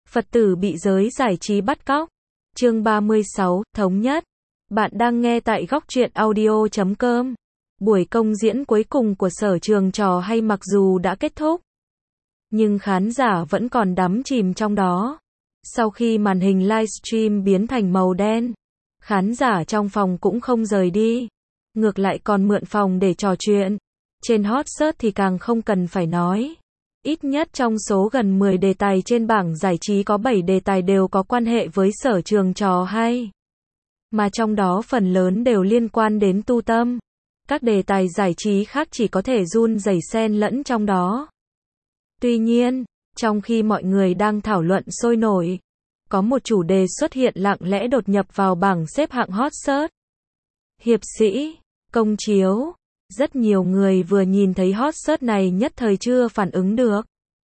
Phật tử bị giới giải trí bắt cóc. Chương 36, Thống nhất. Bạn đang nghe tại Góc Truyện Audio.com. Buổi công diễn cuối cùng của Sở Trường Trò Hay mặc dù đã kết thúc, nhưng khán giả vẫn còn đắm chìm trong đó. Sau khi màn hình livestream biến thành màu đen, khán giả trong phòng cũng không rời đi, ngược lại còn mượn phòng để trò chuyện. Trên hot search thì càng không cần phải nói. Ít nhất trong số gần 10 đề tài trên bảng giải trí có 7 đề tài đều có quan hệ với Sở Trường Trò Hay. Mà trong đó phần lớn đều liên quan đến tu tâm. Các đề tài giải trí khác chỉ có thể run rẩy xen lẫn trong đó. Tuy nhiên, trong khi mọi người đang thảo luận sôi nổi, có một chủ đề xuất hiện lặng lẽ đột nhập vào bảng xếp hạng hot search. Hiệp sĩ, công chiếu. Rất nhiều người vừa nhìn thấy hot search này nhất thời chưa phản ứng được.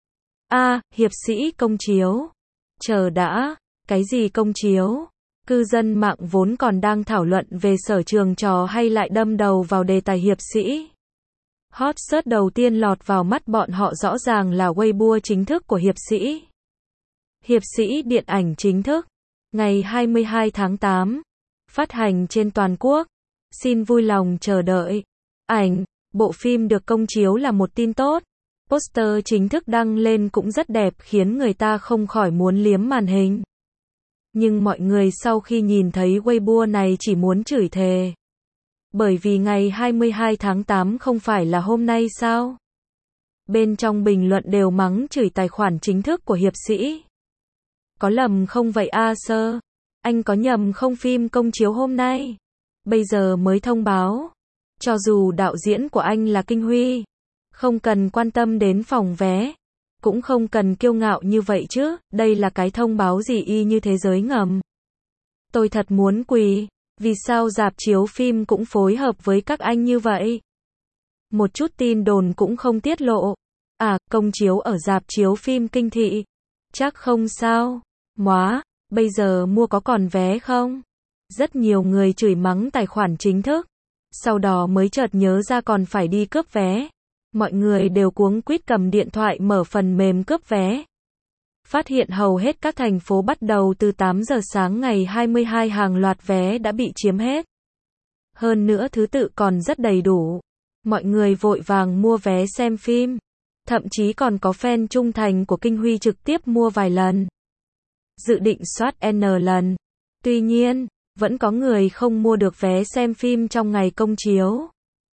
Hiệp sĩ công chiếu. Chờ đã, cái gì công chiếu? Cư dân mạng vốn còn đang thảo luận về Sở Trường Trò Hay lại đâm đầu vào đề tài hiệp sĩ. Hot search đầu tiên lọt vào mắt bọn họ rõ ràng là Weibo chính thức của hiệp sĩ. Hiệp sĩ điện ảnh chính thức, ngày 22 tháng 8, phát hành trên toàn quốc. Xin vui lòng chờ đợi. Bộ phim được công chiếu là một tin tốt. Poster chính thức đăng lên cũng rất đẹp khiến người ta không khỏi muốn liếm màn hình. Nhưng mọi người sau khi nhìn thấy Weibo này chỉ muốn chửi thề. Bởi vì ngày 22 tháng 8 không phải là hôm nay sao? Bên trong bình luận đều mắng chửi tài khoản chính thức của hiệp sĩ. Có lầm không vậy sir? Anh có nhầm không, phim công chiếu hôm nay bây giờ mới thông báo. Cho dù đạo diễn của anh là Kinh Huy, không cần quan tâm đến phòng vé, cũng không cần kiêu ngạo như vậy chứ, đây là cái thông báo gì y như thế giới ngầm. Tôi thật muốn quỳ, vì sao rạp chiếu phim cũng phối hợp với các anh như vậy? Một chút tin đồn cũng không tiết lộ. Công chiếu ở rạp chiếu phim Kinh Thị. Chắc không sao. Bây giờ mua có còn vé không? Rất nhiều người chửi mắng tài khoản chính thức. Sau đó mới chợt nhớ ra còn phải đi cướp vé. Mọi người đều cuống quýt cầm điện thoại mở phần mềm cướp vé. Phát hiện hầu hết các thành phố bắt đầu từ 8 giờ sáng ngày 22 hàng loạt vé đã bị chiếm hết. Hơn nữa thứ tự còn rất đầy đủ. Mọi người vội vàng mua vé xem phim. Thậm chí còn có fan trung thành của Kinh Huy trực tiếp mua vài lần. Dự định soát N lần. Tuy nhiên, vẫn có người không mua được vé xem phim trong ngày công chiếu.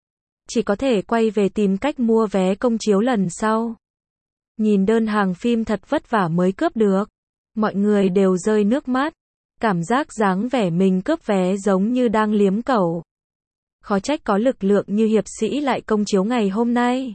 Chỉ có thể quay về tìm cách mua vé công chiếu lần sau. Nhìn đơn hàng phim thật vất vả mới cướp được. Mọi người đều rơi nước mắt. Cảm giác dáng vẻ mình cướp vé giống như đang liếm cẩu. Khó trách có lực lượng như hiệp sĩ lại công chiếu ngày hôm nay.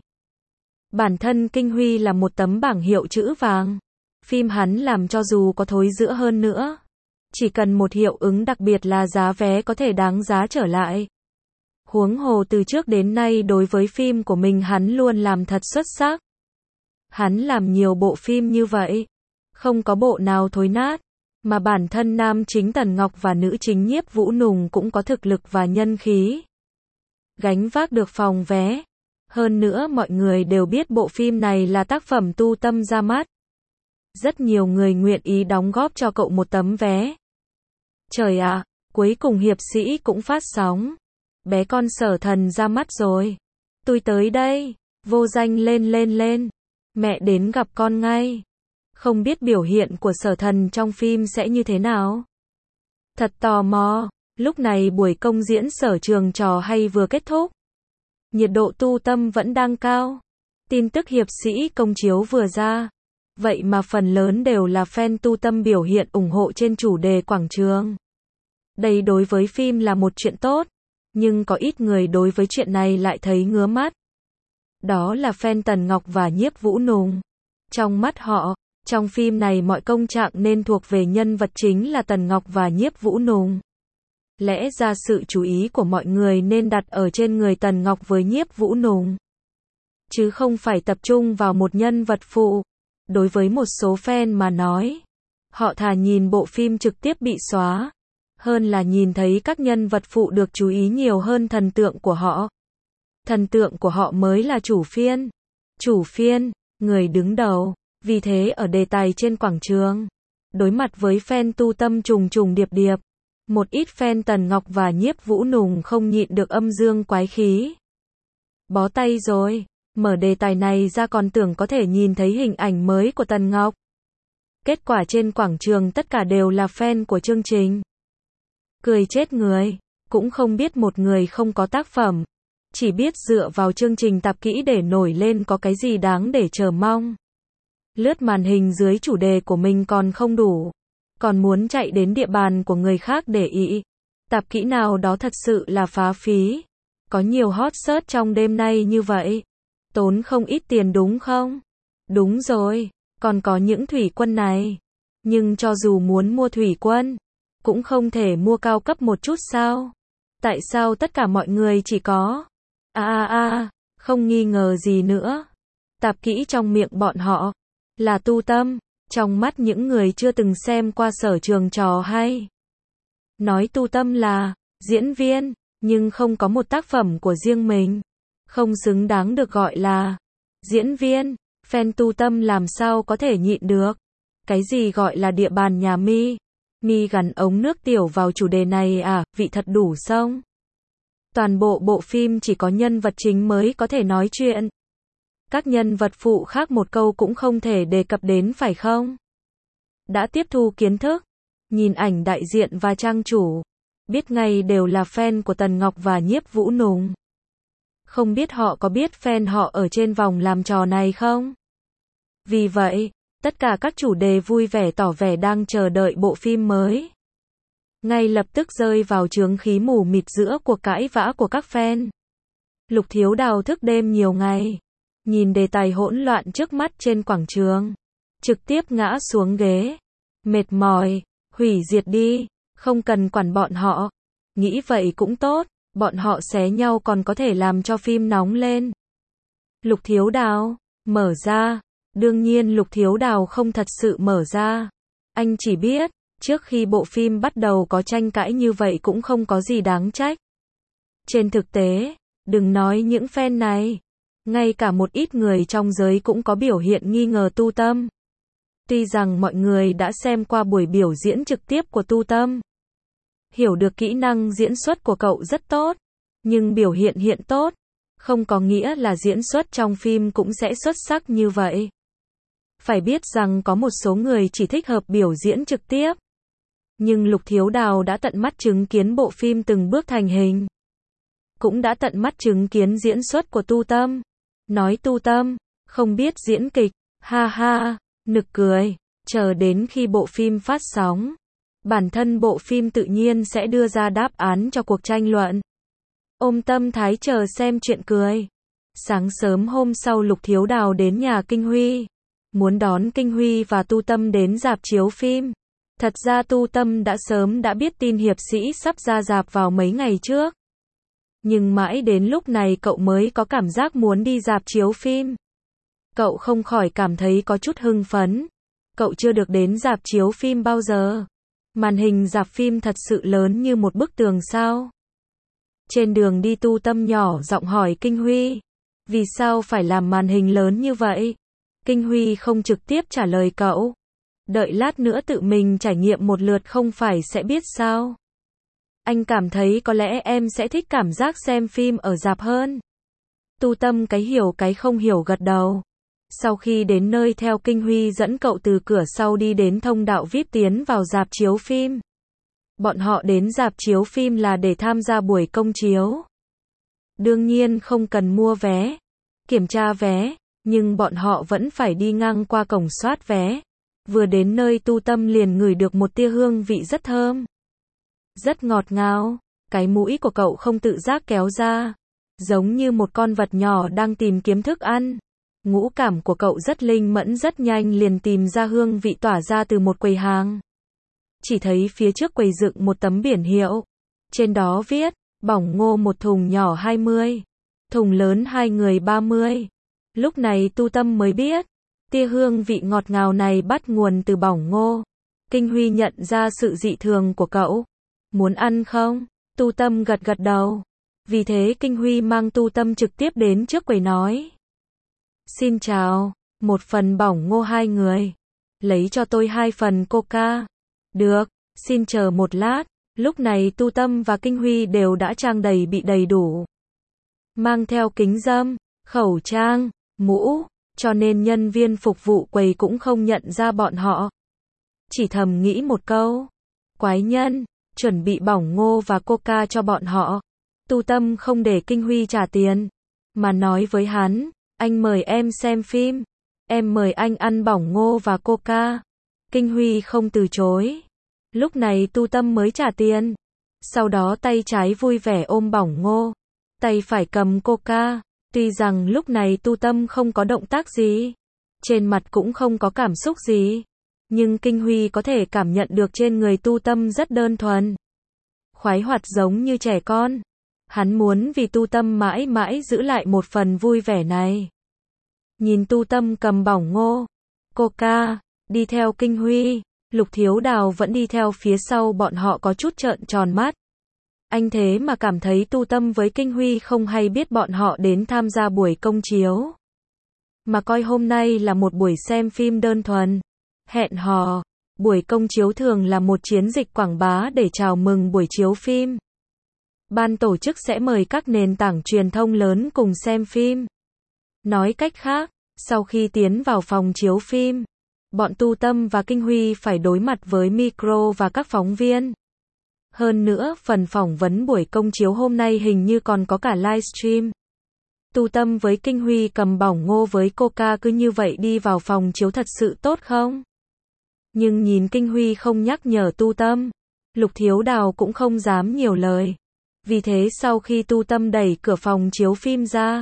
Bản thân Kinh Huy là một tấm bảng hiệu chữ vàng. Phim hắn làm cho dù có thối rữa hơn nữa, chỉ cần một hiệu ứng đặc biệt là giá vé có thể đáng giá trở lại. Huống hồ từ trước đến nay đối với phim của mình hắn luôn làm thật xuất sắc. Hắn làm nhiều bộ phim như vậy, không có bộ nào thối nát, mà bản thân nam chính Tần Ngọc và nữ chính Nhiếp Vũ Nùng cũng có thực lực và nhân khí. Gánh vác được phòng vé. Hơn nữa mọi người đều biết bộ phim này là tác phẩm tu tâm ra mắt. Rất nhiều người nguyện ý đóng góp cho cậu một tấm vé. Trời ạ, cuối cùng hiệp sĩ cũng phát sóng. Bé con Sở Thần ra mắt rồi. Tôi tới đây. Vô Danh lên. Mẹ đến gặp con ngay. Không biết biểu hiện của Sở Thần trong phim sẽ như thế nào? Thật tò mò. Lúc này buổi công diễn Sở Trường Trò Hay vừa kết thúc. Nhiệt độ tu tâm vẫn đang cao. Tin tức hiệp sĩ công chiếu vừa ra. Vậy mà phần lớn đều là fan tu tâm biểu hiện ủng hộ trên chủ đề quảng trường. Đây đối với phim là một chuyện tốt. Nhưng có ít người đối với chuyện này lại thấy ngứa mắt. Đó là fan Tần Ngọc và Nhiếp Vũ Nùng. Trong mắt họ, trong phim này mọi công trạng nên thuộc về nhân vật chính là Tần Ngọc và Nhiếp Vũ Nùng. Lẽ ra sự chú ý của mọi người nên đặt ở trên người Tần Ngọc với Nhiếp Vũ Nùng, chứ không phải tập trung vào một nhân vật phụ. Đối với một số fan mà nói, họ thà nhìn bộ phim trực tiếp bị xóa, hơn là nhìn thấy các nhân vật phụ được chú ý nhiều hơn thần tượng của họ. Thần tượng của họ mới là chủ phiên, người đứng đầu. Vì thế ở đề tài trên quảng trường, Đối mặt với fan tu tâm trùng trùng điệp điệp, một ít fan Tần Ngọc và Nhiếp Vũ Nùng không nhịn được âm dương quái khí. Bó tay rồi, mở đề tài này ra còn tưởng có thể nhìn thấy hình ảnh mới của Tần Ngọc. Kết quả trên quảng trường tất cả đều là fan của chương trình. Cười chết người, cũng không biết một người không có tác phẩm, chỉ biết dựa vào chương trình tạp kỹ để nổi lên có cái gì đáng để chờ mong. Lướt màn hình dưới chủ đề của mình còn không đủ, còn muốn chạy đến địa bàn của người khác để ý. Tạp kỹ nào đó thật sự là phá phí. Có nhiều hot search trong đêm nay như vậy. Tốn không ít tiền đúng không? Đúng rồi, còn có những thủy quân này. Nhưng cho dù muốn mua thủy quân, cũng không thể mua cao cấp một chút sao? Tại sao tất cả mọi người chỉ có không nghi ngờ gì nữa. Tạp kỹ trong miệng bọn họ là tu tâm, trong mắt những người chưa từng xem qua Sở Trường trò hay. Nói tu tâm là diễn viên, nhưng không có một tác phẩm của riêng mình, không xứng đáng được gọi là diễn viên. Fan tu tâm làm sao có thể nhịn được. Cái gì gọi là địa bàn nhà mi? Mi gắn ống nước tiểu vào chủ đề này à, vị thật đủ xong. Toàn bộ bộ phim chỉ có nhân vật chính mới có thể nói chuyện. Các nhân vật phụ khác một câu cũng không thể đề cập đến phải không? Đã tiếp thu kiến thức, nhìn ảnh đại diện và trang chủ, biết ngay đều là fan của Tần Ngọc và Nhiếp Vũ Nùng. Không biết họ có biết fan họ ở trên vòng làm trò này không? Vì vậy, tất cả các chủ đề vui vẻ tỏ vẻ đang chờ đợi bộ phim mới. Ngay lập tức rơi vào chướng khí mù mịt giữa cuộc cãi vã của các fan. Lục Thiếu Đào thức đêm nhiều ngày, nhìn đề tài hỗn loạn trước mắt trên quảng trường, trực tiếp ngã xuống ghế. Mệt mỏi, hủy diệt đi, không cần quản bọn họ. Nghĩ vậy cũng tốt, bọn họ xé nhau còn có thể làm cho phim nóng lên. Lục Thiếu Đào, mở ra. Đương nhiên Lục Thiếu Đào không thật sự mở ra. Anh chỉ biết, trước khi bộ phim bắt đầu có tranh cãi như vậy cũng không có gì đáng trách. Trên thực tế, đừng nói những fan này, ngay cả một ít người trong giới cũng có biểu hiện nghi ngờ tu tâm. Tuy rằng mọi người đã xem qua buổi biểu diễn trực tiếp của tu tâm, hiểu được kỹ năng diễn xuất của cậu rất tốt, nhưng biểu hiện tốt, không có nghĩa là diễn xuất trong phim cũng sẽ xuất sắc như vậy. Phải biết rằng có một số người chỉ thích hợp biểu diễn trực tiếp. Nhưng Lục Thiếu Đào đã tận mắt chứng kiến bộ phim từng bước thành hình. Cũng đã tận mắt chứng kiến diễn xuất của tu tâm. Nói tu tâm, không biết diễn kịch, ha ha, nực cười. Chờ đến khi bộ phim phát sóng, bản thân bộ phim tự nhiên sẽ đưa ra đáp án cho cuộc tranh luận. Ôm tâm thái chờ xem chuyện cười. Sáng sớm hôm sau Lục Thiếu Đào đến nhà Kinh Huy, muốn đón Kinh Huy và tu tâm đến rạp chiếu phim. Thật ra tu tâm đã sớm đã biết tin hiệp sĩ sắp ra rạp vào mấy ngày trước. Nhưng mãi đến lúc này cậu mới có cảm giác muốn đi rạp chiếu phim. Cậu không khỏi cảm thấy có chút hưng phấn. Cậu chưa được đến rạp chiếu phim bao giờ. Màn hình rạp phim thật sự lớn như một bức tường sao. Trên đường đi tu tâm nhỏ giọng hỏi Kinh Huy. Vì sao phải làm màn hình lớn như vậy? Kinh Huy không trực tiếp trả lời cậu. Đợi lát nữa tự mình trải nghiệm một lượt không phải sẽ biết sao. Anh cảm thấy có lẽ em sẽ thích cảm giác xem phim ở rạp hơn. Tu tâm cái hiểu cái không hiểu gật đầu. Sau khi đến nơi theo Kinh Huy dẫn cậu từ cửa sau đi đến thông đạo VIP tiến vào rạp chiếu phim. Bọn họ đến rạp chiếu phim là để tham gia buổi công chiếu. Đương nhiên không cần mua vé, kiểm tra vé, nhưng bọn họ vẫn phải đi ngang qua cổng soát vé. Vừa đến nơi tu tâm liền ngửi được một tia hương vị rất thơm. Rất ngọt ngào, cái mũi của cậu không tự giác kéo ra. Giống như một con vật nhỏ đang tìm kiếm thức ăn. Ngũ cảm của cậu rất linh mẫn rất nhanh liền tìm ra hương vị tỏa ra từ một quầy hàng. Chỉ thấy phía trước quầy dựng một tấm biển hiệu. Trên đó viết, bỏng ngô một thùng nhỏ 20, thùng lớn 2 người 30. Lúc này tu tâm mới biết, tia hương vị ngọt ngào này bắt nguồn từ bỏng ngô. Kinh Huy nhận ra sự dị thường của cậu. Muốn ăn không? Tu tâm gật gật đầu. Vì thế Kinh Huy mang tu tâm trực tiếp đến trước quầy nói. Xin chào, một phần bỏng ngô 2 người. lấy cho tôi 2 phần coca. Được, xin chờ một lát. Lúc này Tu Tâm và Kinh Huy đều đã trang bị đầy đủ. Mang theo kính râm, khẩu trang, mũ, cho nên nhân viên phục vụ quầy cũng không nhận ra bọn họ. Chỉ thầm nghĩ một câu, quái nhân, chuẩn bị bỏng ngô và coca cho bọn họ. Tu Tâm không để Kinh Huy trả tiền, mà nói với hắn, anh mời em xem phim, em mời anh ăn bỏng ngô và coca. Kinh Huy không từ chối. Lúc này Tu Tâm mới trả tiền. Sau đó tay trái vui vẻ ôm bỏng ngô, tay phải cầm coca. Tuy rằng lúc này Tu Tâm không có động tác gì, trên mặt cũng không có cảm xúc gì, nhưng Kinh Huy có thể cảm nhận được trên người Tu Tâm rất đơn thuần, khoái hoạt giống như trẻ con. Hắn muốn vì Tu Tâm mãi mãi giữ lại một phần vui vẻ này. Nhìn Tu Tâm cầm bỏng ngô, coca, đi theo Kinh Huy, Lục Thiếu Đào vẫn đi theo phía sau bọn họ có chút trợn tròn mắt. Anh thế mà cảm thấy Tu Tâm với Kinh Huy không hay biết bọn họ đến tham gia buổi công chiếu, mà coi hôm nay là một buổi xem phim đơn thuần, hẹn hò. Buổi công chiếu thường là một chiến dịch quảng bá để chào mừng buổi chiếu phim. Ban tổ chức sẽ mời các nền tảng truyền thông lớn cùng xem phim. Nói cách khác, sau khi tiến vào phòng chiếu phim, bọn Tu Tâm và Kinh Huy phải đối mặt với micro và các phóng viên. Hơn nữa, phần phỏng vấn buổi công chiếu hôm nay hình như còn có cả livestream. Tu Tâm với Kinh Huy cầm bỏng ngô với coca cứ như vậy đi vào phòng chiếu thật sự tốt không? Nhưng nhìn Kinh Huy không nhắc nhở Tu Tâm, Lục Thiếu Đào cũng không dám nhiều lời. Vì thế sau khi Tu Tâm đẩy cửa phòng chiếu phim ra,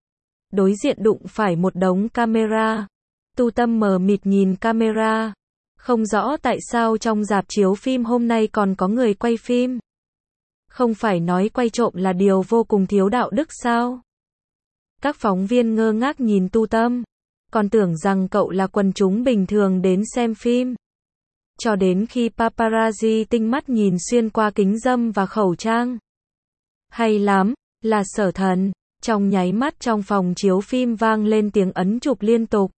đối diện đụng phải một đống camera. Tu Tâm mờ mịt nhìn camera, không rõ tại sao trong rạp chiếu phim hôm nay còn có người quay phim. Không phải nói quay trộm là điều vô cùng thiếu đạo đức sao? Các phóng viên ngơ ngác nhìn Tu Tâm, còn tưởng rằng cậu là quần chúng bình thường đến xem phim. Cho đến khi paparazzi tinh mắt nhìn xuyên qua kính râm và khẩu trang. Hay lắm, là Sở Thần. Trong nháy mắt trong phòng chiếu phim vang lên tiếng ấn chụp liên tục.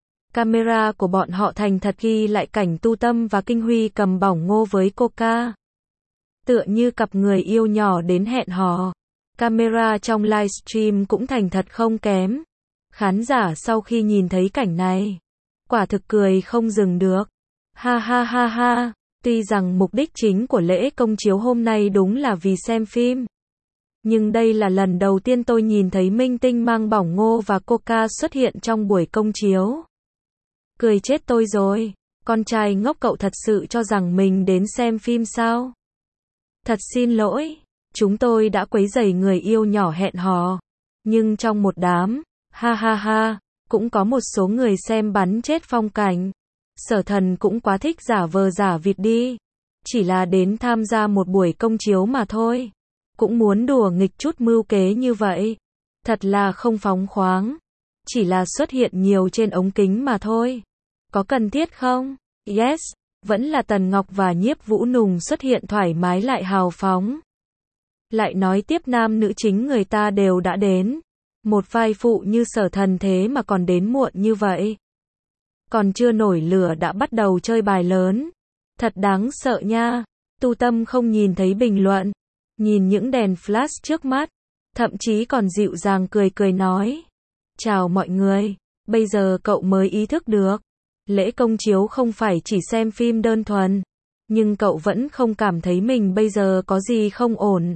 Camera của bọn họ thành thật ghi lại cảnh Tu Tâm và Kinh Huy cầm bỏng ngô với coca. Tựa như cặp người yêu nhỏ đến hẹn hò. Camera trong livestream cũng thành thật không kém. Khán giả sau khi nhìn thấy cảnh này, quả thực cười không dừng được. Ha ha ha ha, tuy rằng mục đích chính của lễ công chiếu hôm nay đúng là vì xem phim. Nhưng đây là lần đầu tiên tôi nhìn thấy minh tinh mang bỏng ngô và coca xuất hiện trong buổi công chiếu. Cười chết tôi rồi, con trai ngốc cậu thật sự cho rằng mình đến xem phim sao? Thật xin lỗi, chúng tôi đã quấy rầy người yêu nhỏ hẹn hò. Nhưng trong một đám, ha ha ha, cũng có một số người xem bắn chết phong cảnh. Sở Thần cũng quá thích giả vờ giả vịt đi. Chỉ là đến tham gia một buổi công chiếu mà thôi. Cũng muốn đùa nghịch chút mưu kế như vậy. Thật là không phóng khoáng. Chỉ là xuất hiện nhiều trên ống kính mà thôi. Có cần thiết không? Yes, vẫn là Tần Ngọc và Nhiếp Vũ Nùng xuất hiện thoải mái lại hào phóng. Lại nói tiếp nam nữ chính người ta đều đã đến. Một vai phụ như Sở Thần thế mà còn đến muộn như vậy. Còn chưa nổi lửa đã bắt đầu chơi bài lớn. Thật đáng sợ nha. Tu Tâm không nhìn thấy bình luận. Nhìn những đèn flash trước mắt. Thậm chí còn dịu dàng cười cười nói. Chào mọi người. Bây giờ cậu mới ý thức được. Lễ công chiếu không phải chỉ xem phim đơn thuần. Nhưng cậu vẫn không cảm thấy mình bây giờ có gì không ổn.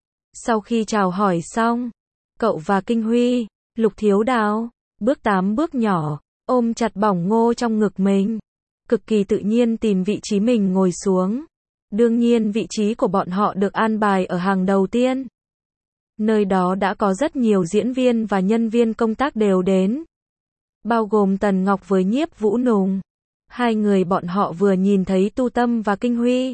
Sau khi chào hỏi xong, cậu và Kinh Huy, Lục Thiếu Đào, bước 8 bước nhỏ, ôm chặt bỏng ngô trong ngực mình. Cực kỳ tự nhiên tìm vị trí mình ngồi xuống. Đương nhiên vị trí của bọn họ được an bài ở hàng đầu tiên. Nơi đó đã có rất nhiều diễn viên và nhân viên công tác đều đến. Bao gồm Tần Ngọc với Nhiếp Vũ Nùng. Hai người bọn họ vừa nhìn thấy Tu Tâm và Kinh Huy,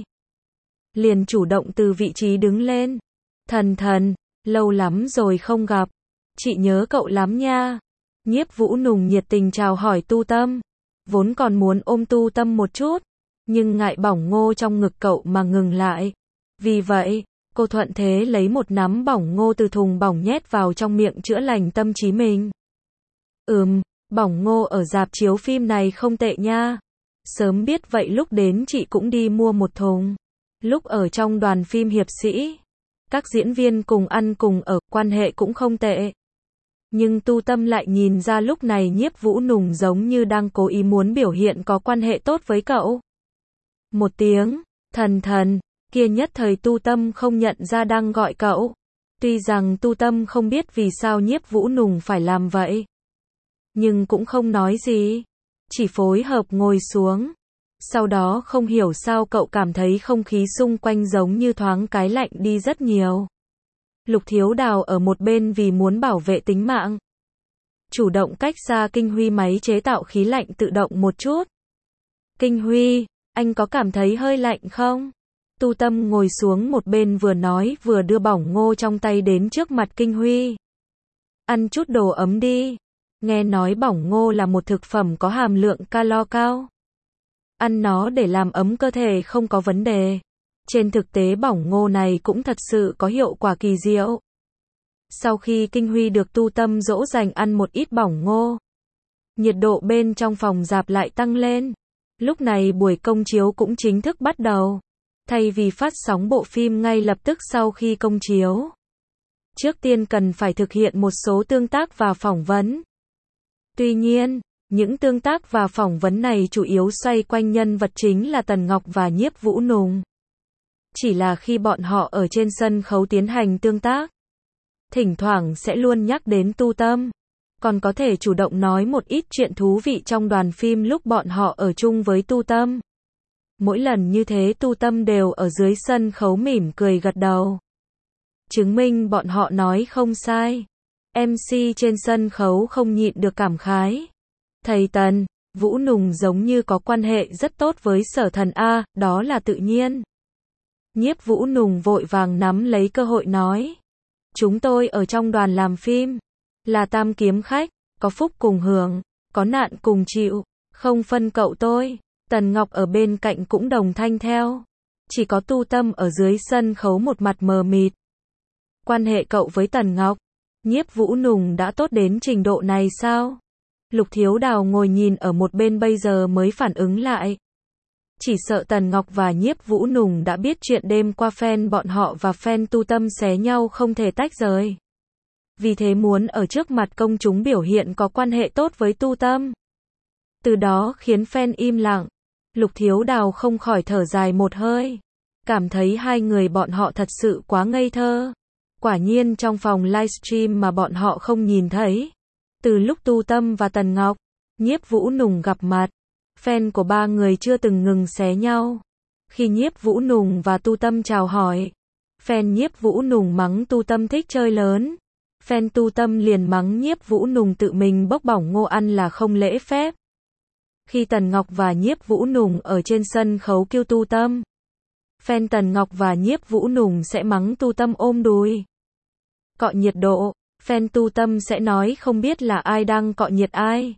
liền chủ động từ vị trí đứng lên. Thần, lâu lắm rồi không gặp. Chị nhớ cậu lắm nha. Nhiếp Vũ Nùng nhiệt tình chào hỏi Tu Tâm. Vốn còn muốn ôm Tu Tâm một chút, nhưng ngại bỏng ngô trong ngực cậu mà ngừng lại. Vì vậy, cô thuận thế lấy một nắm bỏng ngô từ thùng bỏng nhét vào trong miệng chữa lành tâm trí mình. Bỏng ngô ở rạp chiếu phim này không tệ nha. Sớm biết vậy lúc đến chị cũng đi mua một thùng. Lúc ở trong đoàn phim hiệp sĩ, các diễn viên cùng ăn cùng ở, quan hệ cũng không tệ. Nhưng Tu Tâm lại nhìn ra lúc này Nhiếp Vũ Nùng giống như đang cố ý muốn biểu hiện có quan hệ tốt với cậu. Một tiếng, thần thần, kia nhất thời Tu Tâm không nhận ra đang gọi cậu. Tuy rằng Tu Tâm không biết vì sao Nhiếp Vũ Nùng phải làm vậy, nhưng cũng không nói gì, chỉ phối hợp ngồi xuống. Sau đó không hiểu sao cậu cảm thấy không khí xung quanh giống như thoáng cái lạnh đi rất nhiều. Lục Thiếu Đào ở một bên vì muốn bảo vệ tính mạng, chủ động cách xa Kinh Huy máy chế tạo khí lạnh tự động một chút. Kinh Huy, anh có cảm thấy hơi lạnh không? Tu Tâm ngồi xuống một bên vừa nói vừa đưa bỏng ngô trong tay đến trước mặt Kinh Huy. Ăn chút đồ ấm đi. Nghe nói bỏng ngô là một thực phẩm có hàm lượng calo cao. Ăn nó để làm ấm cơ thể không có vấn đề. Trên thực tế bỏng ngô này cũng thật sự có hiệu quả kỳ diệu. Sau khi Kinh Huy được Tu Tâm dỗ dành ăn một ít bỏng ngô, nhiệt độ bên trong phòng rạp lại tăng lên. Lúc này buổi công chiếu cũng chính thức bắt đầu. Thay vì phát sóng bộ phim ngay lập tức sau khi công chiếu, trước tiên cần phải thực hiện một số tương tác và phỏng vấn. Tuy nhiên, những tương tác và phỏng vấn này chủ yếu xoay quanh nhân vật chính là Tần Ngọc và Nhiếp Vũ Nùng. Chỉ là khi bọn họ ở trên sân khấu tiến hành tương tác, thỉnh thoảng sẽ luôn nhắc đến Tu Tâm, còn có thể chủ động nói một ít chuyện thú vị trong đoàn phim lúc bọn họ ở chung với Tu Tâm. Mỗi lần như thế Tu Tâm đều ở dưới sân khấu mỉm cười gật đầu, chứng minh bọn họ nói không sai. MC trên sân khấu không nhịn được cảm khái. Thầy Tần, Vũ Nùng giống như có quan hệ rất tốt với Sở Thần A, đó là tự nhiên. Nhiếp Vũ Nùng vội vàng nắm lấy cơ hội nói. Chúng tôi ở trong đoàn làm phim, là tam kiếm khách, có phúc cùng hưởng, có nạn cùng chịu, không phân cậu tôi. Tần Ngọc ở bên cạnh cũng đồng thanh theo. Chỉ có Tu Tâm ở dưới sân khấu một mặt mờ mịt. Quan hệ cậu với Tần Ngọc, Nhiếp Vũ Nùng đã tốt đến trình độ này sao? Lục Thiếu Đào ngồi nhìn ở một bên bây giờ mới phản ứng lại. Chỉ sợ Tần Ngọc và Nhiếp Vũ Nùng đã biết chuyện đêm qua fan bọn họ và fan Tu Tâm xé nhau không thể tách rời. Vì thế muốn ở trước mặt công chúng biểu hiện có quan hệ tốt với Tu Tâm. Từ đó khiến fan im lặng. Lục Thiếu Đào không khỏi thở dài một hơi. Cảm thấy hai người bọn họ thật sự quá ngây thơ. Quả nhiên trong phòng livestream mà bọn họ không nhìn thấy. Từ lúc Tu Tâm và Tần Ngọc, Nhiếp Vũ Nùng gặp mặt, fan của ba người chưa từng ngừng xé nhau. Khi Nhiếp Vũ Nùng và Tu Tâm chào hỏi, fan Nhiếp Vũ Nùng mắng Tu Tâm thích chơi lớn. Fan Tu Tâm liền mắng Nhiếp Vũ Nùng tự mình bốc bỏng ngô ăn là không lễ phép. Khi Tần Ngọc và Nhiếp Vũ Nùng ở trên sân khấu kêu Tu Tâm, fan Tần Ngọc và Nhiếp Vũ Nùng sẽ mắng Tu Tâm ôm đùi. Cọ nhiệt độ, fan Tu Tâm sẽ nói không biết là ai đang cọ nhiệt ai.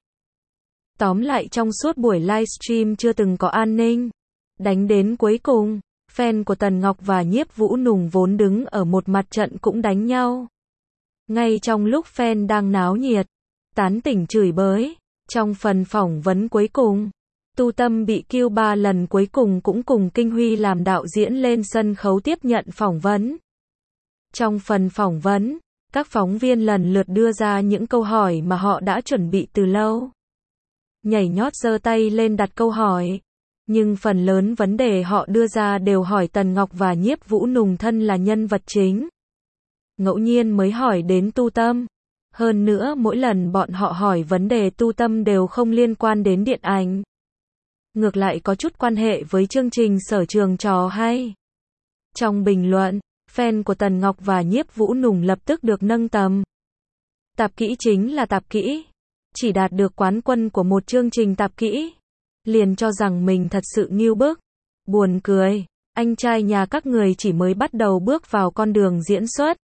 Tóm lại trong suốt buổi livestream chưa từng có an ninh. Đánh đến cuối cùng, fan của Tần Ngọc và Nhiếp Vũ Nùng vốn đứng ở một mặt trận cũng đánh nhau. Ngay trong lúc fan đang náo nhiệt, tán tỉnh chửi bới, trong phần phỏng vấn cuối cùng, Tu Tâm bị kêu 3 lần cuối cùng cũng cùng Kinh Huy làm đạo diễn lên sân khấu tiếp nhận phỏng vấn. Trong phần phỏng vấn, các phóng viên lần lượt đưa ra những câu hỏi mà họ đã chuẩn bị từ lâu. Nhảy nhót giơ tay lên đặt câu hỏi. Nhưng phần lớn vấn đề họ đưa ra đều hỏi Tần Ngọc và Nhiếp Vũ Nùng thân là nhân vật chính. Ngẫu nhiên mới hỏi đến Tu Tâm. Hơn nữa mỗi lần bọn họ hỏi vấn đề Tu Tâm đều không liên quan đến điện ảnh. Ngược lại có chút quan hệ với chương trình Sở Trường Trò Hay. Trong bình luận, fan của Tần Ngọc và Nhiếp Vũ Nùng lập tức được nâng tầm. Tạp kỹ chính là tạp kỹ. Chỉ đạt được quán quân của một chương trình tạp kỹ, liền cho rằng mình thật sự ngưu bức. Buồn cười, anh trai nhà các người chỉ mới bắt đầu bước vào con đường diễn xuất.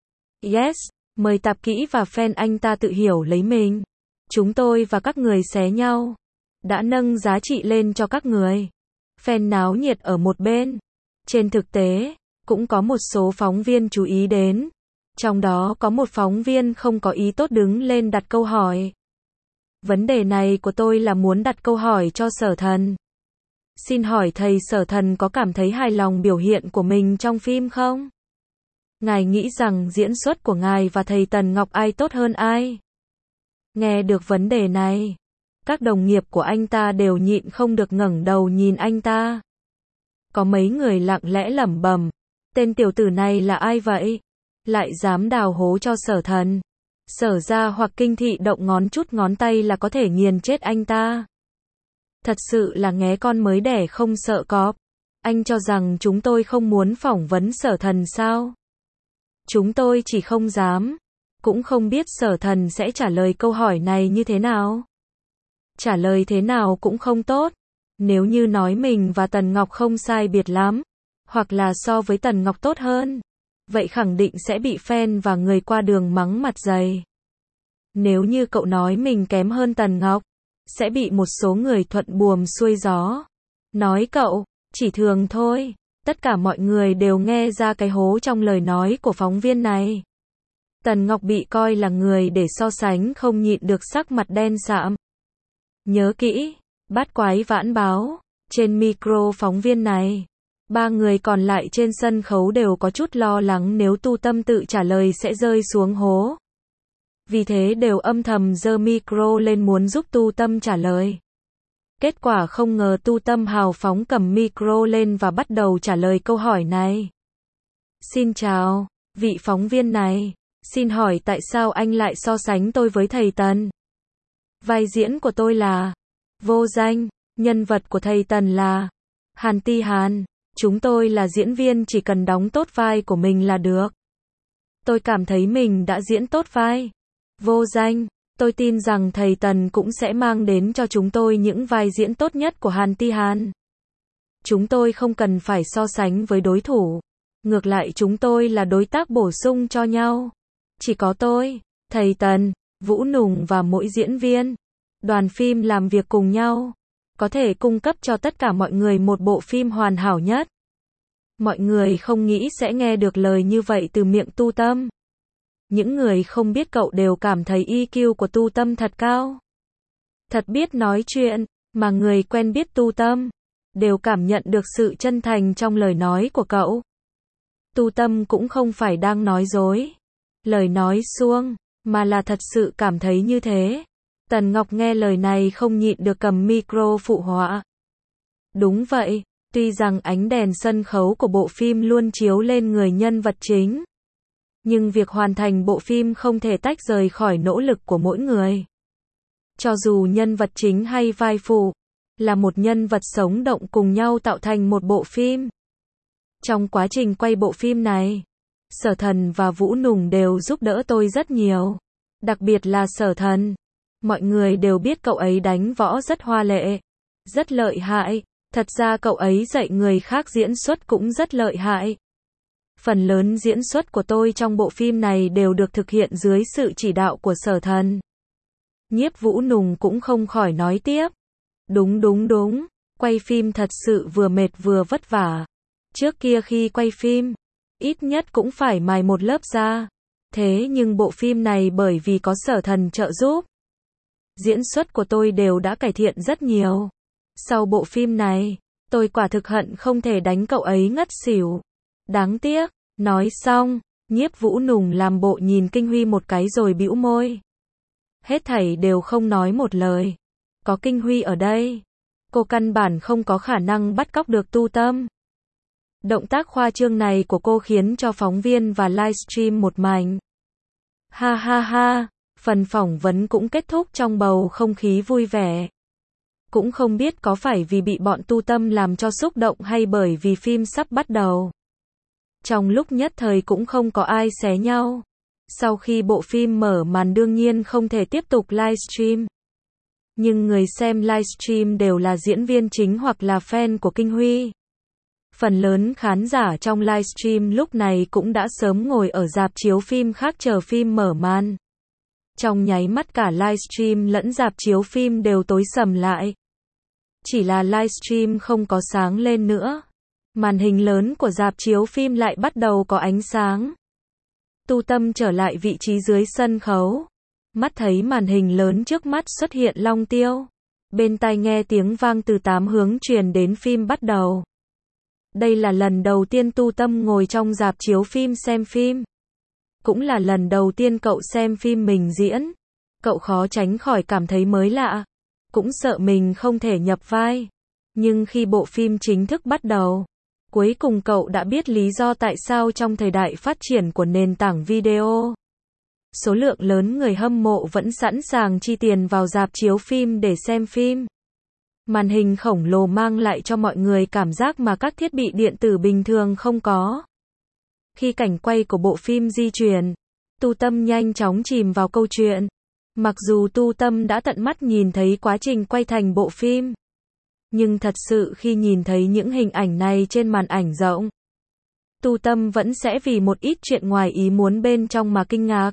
Yes, mời tạp kỹ và fan anh ta tự hiểu lấy mình. Chúng tôi và các người xé nhau, đã nâng giá trị lên cho các người. Fan náo nhiệt ở một bên. Trên thực tế, cũng có một số phóng viên chú ý đến. Trong đó có một phóng viên không có ý tốt đứng lên đặt câu hỏi. Vấn đề này của tôi là muốn đặt câu hỏi cho Sở Thần. Xin hỏi thầy Sở Thần có cảm thấy hài lòng biểu hiện của mình trong phim không? Ngài nghĩ rằng diễn xuất của ngài và thầy Tần Ngọc ai tốt hơn ai? Nghe được vấn đề này, các đồng nghiệp của anh ta đều nhịn không được ngẩng đầu nhìn anh ta. Có mấy người lặng lẽ lẩm bẩm, tên tiểu tử này là ai vậy? Lại dám đào hố cho Sở Thần. Sở ra hoặc Kinh Thị động ngón chút ngón tay là có thể nghiền chết anh ta. Thật sự là nghé con mới đẻ không sợ cọp. Anh cho rằng chúng tôi không muốn phỏng vấn Sở Thần sao? Chúng tôi chỉ không dám. Cũng không biết Sở Thần sẽ trả lời câu hỏi này như thế nào. Trả lời thế nào cũng không tốt. Nếu như nói mình và Tần Ngọc không sai biệt lắm, hoặc là so với Tần Ngọc tốt hơn, vậy khẳng định sẽ bị fan và người qua đường mắng mặt dày. Nếu như cậu nói mình kém hơn Tần Ngọc, sẽ bị một số người thuận buồm xuôi gió. Nói cậu, chỉ thường thôi. Tất cả mọi người đều nghe ra cái hố trong lời nói của phóng viên này. Tần Ngọc bị coi là người để so sánh không nhịn được sắc mặt đen sạm. Nhớ kỹ, Bát Quái Vãn Báo, trên micro phóng viên này, ba người còn lại trên sân khấu đều có chút lo lắng nếu Tu Tâm tự trả lời sẽ rơi xuống hố. Vì thế đều âm thầm giơ micro lên muốn giúp Tu Tâm trả lời. Kết quả không ngờ Tu Tâm hào phóng cầm micro lên và bắt đầu trả lời câu hỏi này. Xin chào, vị phóng viên này, xin hỏi tại sao anh lại so sánh tôi với thầy Tần? Vai diễn của tôi là Vô Danh, nhân vật của thầy Tần là Hàn Ti Hàn, chúng tôi là diễn viên chỉ cần đóng tốt vai của mình là được. Tôi cảm thấy mình đã diễn tốt vai Vô Danh, tôi tin rằng thầy Tần cũng sẽ mang đến cho chúng tôi những vai diễn tốt nhất của Hàn Ti Hàn. Chúng tôi không cần phải so sánh với đối thủ, ngược lại chúng tôi là đối tác bổ sung cho nhau. Chỉ có tôi, thầy Tần, Vũ Nùng và mỗi diễn viên, đoàn phim làm việc cùng nhau, có thể cung cấp cho tất cả mọi người một bộ phim hoàn hảo nhất. Mọi người không nghĩ sẽ nghe được lời như vậy từ miệng Tu Tâm. Những người không biết cậu đều cảm thấy EQ của Tu Tâm thật cao. Thật biết nói chuyện, mà người quen biết Tu Tâm đều cảm nhận được sự chân thành trong lời nói của cậu. Tu Tâm cũng không phải đang nói dối, lời nói suông, mà là thật sự cảm thấy như thế. Tần Ngọc nghe lời này không nhịn được cầm micro phụ họa. Đúng vậy, tuy rằng ánh đèn sân khấu của bộ phim luôn chiếu lên người nhân vật chính, nhưng việc hoàn thành bộ phim không thể tách rời khỏi nỗ lực của mỗi người. Cho dù nhân vật chính hay vai phụ, là một nhân vật sống động cùng nhau tạo thành một bộ phim. Trong quá trình quay bộ phim này, Sở Thần và Vũ Nùng đều giúp đỡ tôi rất nhiều. Đặc biệt là Sở Thần. Mọi người đều biết cậu ấy đánh võ rất hoa lệ, rất lợi hại. Thật ra cậu ấy dạy người khác diễn xuất cũng rất lợi hại. Phần lớn diễn xuất của tôi trong bộ phim này đều được thực hiện dưới sự chỉ đạo của Sở Thần. Nhiếp Vũ Nùng cũng không khỏi nói tiếp. Đúng, quay phim thật sự vừa mệt vừa vất vả. Trước kia khi quay phim, ít nhất cũng phải mài một lớp da. Thế nhưng bộ phim này bởi vì có Sở Thần trợ giúp, diễn xuất của tôi đều đã cải thiện rất nhiều. Sau bộ phim này, tôi quả thực hận không thể đánh cậu ấy ngất xỉu. Đáng tiếc, nói xong, Nhiếp Vũ Nùng làm bộ nhìn Kinh Huy một cái rồi bĩu môi. Hết thảy đều không nói một lời. Có Kinh Huy ở đây, cô căn bản không có khả năng bắt cóc được Tu Tâm. Động tác khoa trương này của cô khiến cho phóng viên và livestream một mảnh. Ha ha ha, phần phỏng vấn cũng kết thúc trong bầu không khí vui vẻ. Cũng không biết có phải vì bị bọn Tu Tâm làm cho xúc động hay bởi vì phim sắp bắt đầu. Trong lúc nhất thời cũng không có ai xé nhau. Sau khi bộ phim mở màn đương nhiên không thể tiếp tục livestream. Nhưng người xem livestream đều là diễn viên chính hoặc là fan của Kinh Huy. Phần lớn khán giả trong livestream lúc này cũng đã sớm ngồi ở rạp chiếu phim khác chờ phim mở màn. Trong nháy mắt cả livestream lẫn rạp chiếu phim đều tối sầm lại. Chỉ là livestream không có sáng lên nữa. Màn hình lớn của rạp chiếu phim lại bắt đầu có ánh sáng. Tu Tâm trở lại vị trí dưới sân khấu. Mắt thấy màn hình lớn trước mắt xuất hiện Long Tiêu. Bên tai nghe tiếng vang từ 8 hướng truyền đến phim bắt đầu. Đây là lần đầu tiên Tu Tâm ngồi trong rạp chiếu phim xem phim. Cũng là lần đầu tiên cậu xem phim mình diễn. Cậu khó tránh khỏi cảm thấy mới lạ. Cũng sợ mình không thể nhập vai. Nhưng khi bộ phim chính thức bắt đầu, cuối cùng cậu đã biết lý do tại sao trong thời đại phát triển của nền tảng video, số lượng lớn người hâm mộ vẫn sẵn sàng chi tiền vào rạp chiếu phim để xem phim. Màn hình khổng lồ mang lại cho mọi người cảm giác mà các thiết bị điện tử bình thường không có. Khi cảnh quay của bộ phim di chuyển, Tu Tâm nhanh chóng chìm vào câu chuyện. Mặc dù Tu Tâm đã tận mắt nhìn thấy quá trình quay thành bộ phim, nhưng thật sự khi nhìn thấy những hình ảnh này trên màn ảnh rộng, Tu Tâm vẫn sẽ vì một ít chuyện ngoài ý muốn bên trong mà kinh ngạc,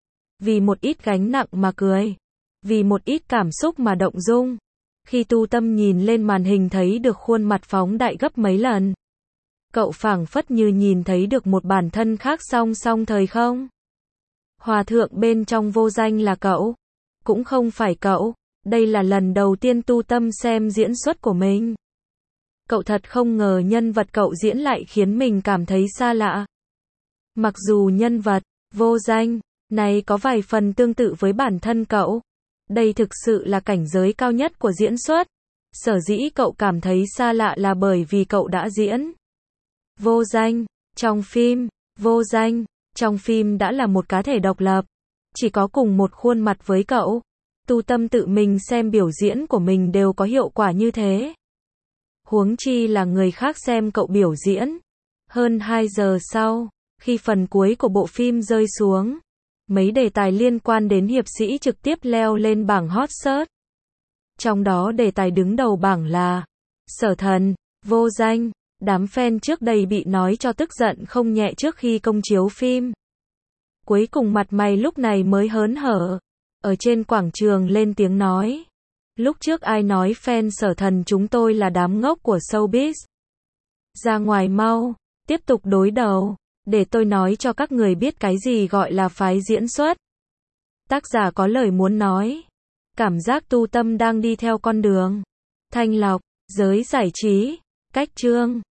vì một ít gánh nặng mà cười, vì một ít cảm xúc mà động dung. Khi Tu Tâm nhìn lên màn hình thấy được khuôn mặt phóng đại gấp mấy lần, cậu phảng phất như nhìn thấy được một bản thân khác song song thời không. Hòa thượng bên trong Vô Danh là cậu, cũng không phải cậu. Đây là lần đầu tiên Tu Tâm xem diễn xuất của mình. Cậu thật không ngờ nhân vật cậu diễn lại khiến mình cảm thấy xa lạ. Mặc dù nhân vật Vô Danh này có vài phần tương tự với bản thân cậu, đây thực sự là cảnh giới cao nhất của diễn xuất. Sở dĩ cậu cảm thấy xa lạ là bởi vì cậu đã diễn Vô Danh trong phim. Vô Danh trong phim đã là một cá thể độc lập, chỉ có cùng một khuôn mặt với cậu. Tu Tâm tự mình xem biểu diễn của mình đều có hiệu quả như thế, huống chi là người khác xem cậu biểu diễn. Hơn 2 giờ sau, khi phần cuối của bộ phim rơi xuống, mấy đề tài liên quan đến hiệp sĩ trực tiếp leo lên bảng hot search. Trong đó đề tài đứng đầu bảng là Sở Thần, Vô Danh. Đám fan trước đây bị nói cho tức giận không nhẹ trước khi công chiếu phim. Cuối cùng mặt mày lúc này mới hớn hở. Ở trên quảng trường lên tiếng nói. Lúc trước ai nói fan Sở Thần chúng tôi là đám ngốc của showbiz. Ra ngoài mau, tiếp tục đối đầu, để tôi nói cho các người biết cái gì gọi là phái diễn xuất. Tác giả có lời muốn nói. Cảm giác Tu Tâm đang đi theo con đường thanh lọc, giới giải trí, cách chương.